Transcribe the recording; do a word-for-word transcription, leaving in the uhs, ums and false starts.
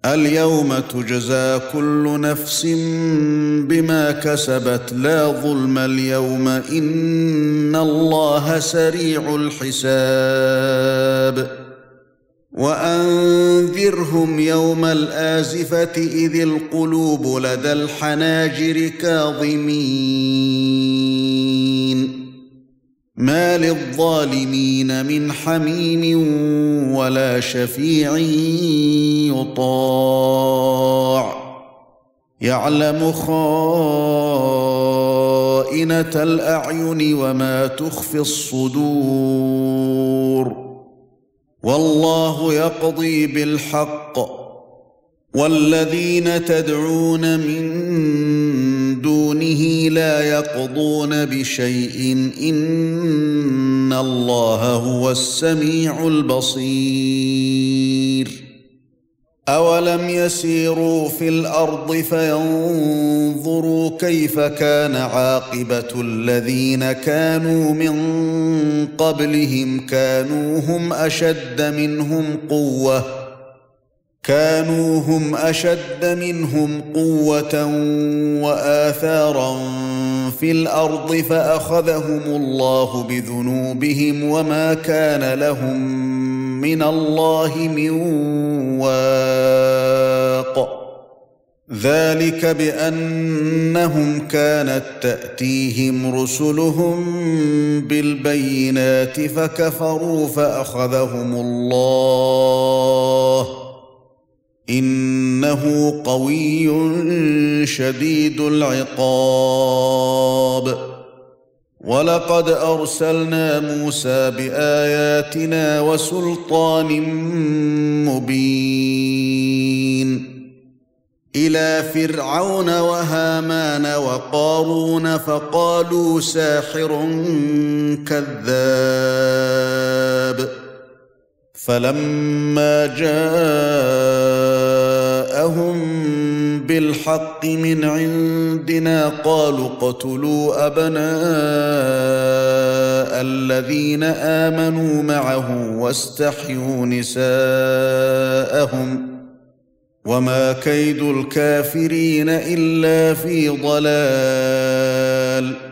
اليوم تجزى كل نفس بما كسبت لا ظلم اليوم إن الله سريع الحساب وأنذرهم يوم الآزفة إذ القلوب لدى الحناجر كاظمين ما للظالمين من حميم ولا شفيع يطاع يعلم خائنة الأعين وما تخفي الصدور والله يقضي بالحق والذين تدعون من دونه لا يقضون بشيء إن الله هو السميع البصير أولم يسيروا في الأرض فينظروا كيف كان عاقبة الذين كانوا من قبلهم كانوا هم أشد منهم قوة كانوا هم أشد منهم قوة وآثارا في الأرض فأخذهم الله بذنوبهم وما كان لهم من الله من واق ذلك بأنهم كانت تأتيهم رسلهم بالبينات فكفروا فأخذهم الله إنه قوي شديد العقاب ولقد أرسلنا موسى بآياتنا وسلطان مبين إلى فرعون وهامان وقارون فقالوا ساحر كذاب فلما جاءهم بالحق من عندنا قالوا اقتلوا أبناء الذين آمنوا معه واستحيوا نساءهم وما كيد الكافرين إلا في ضلال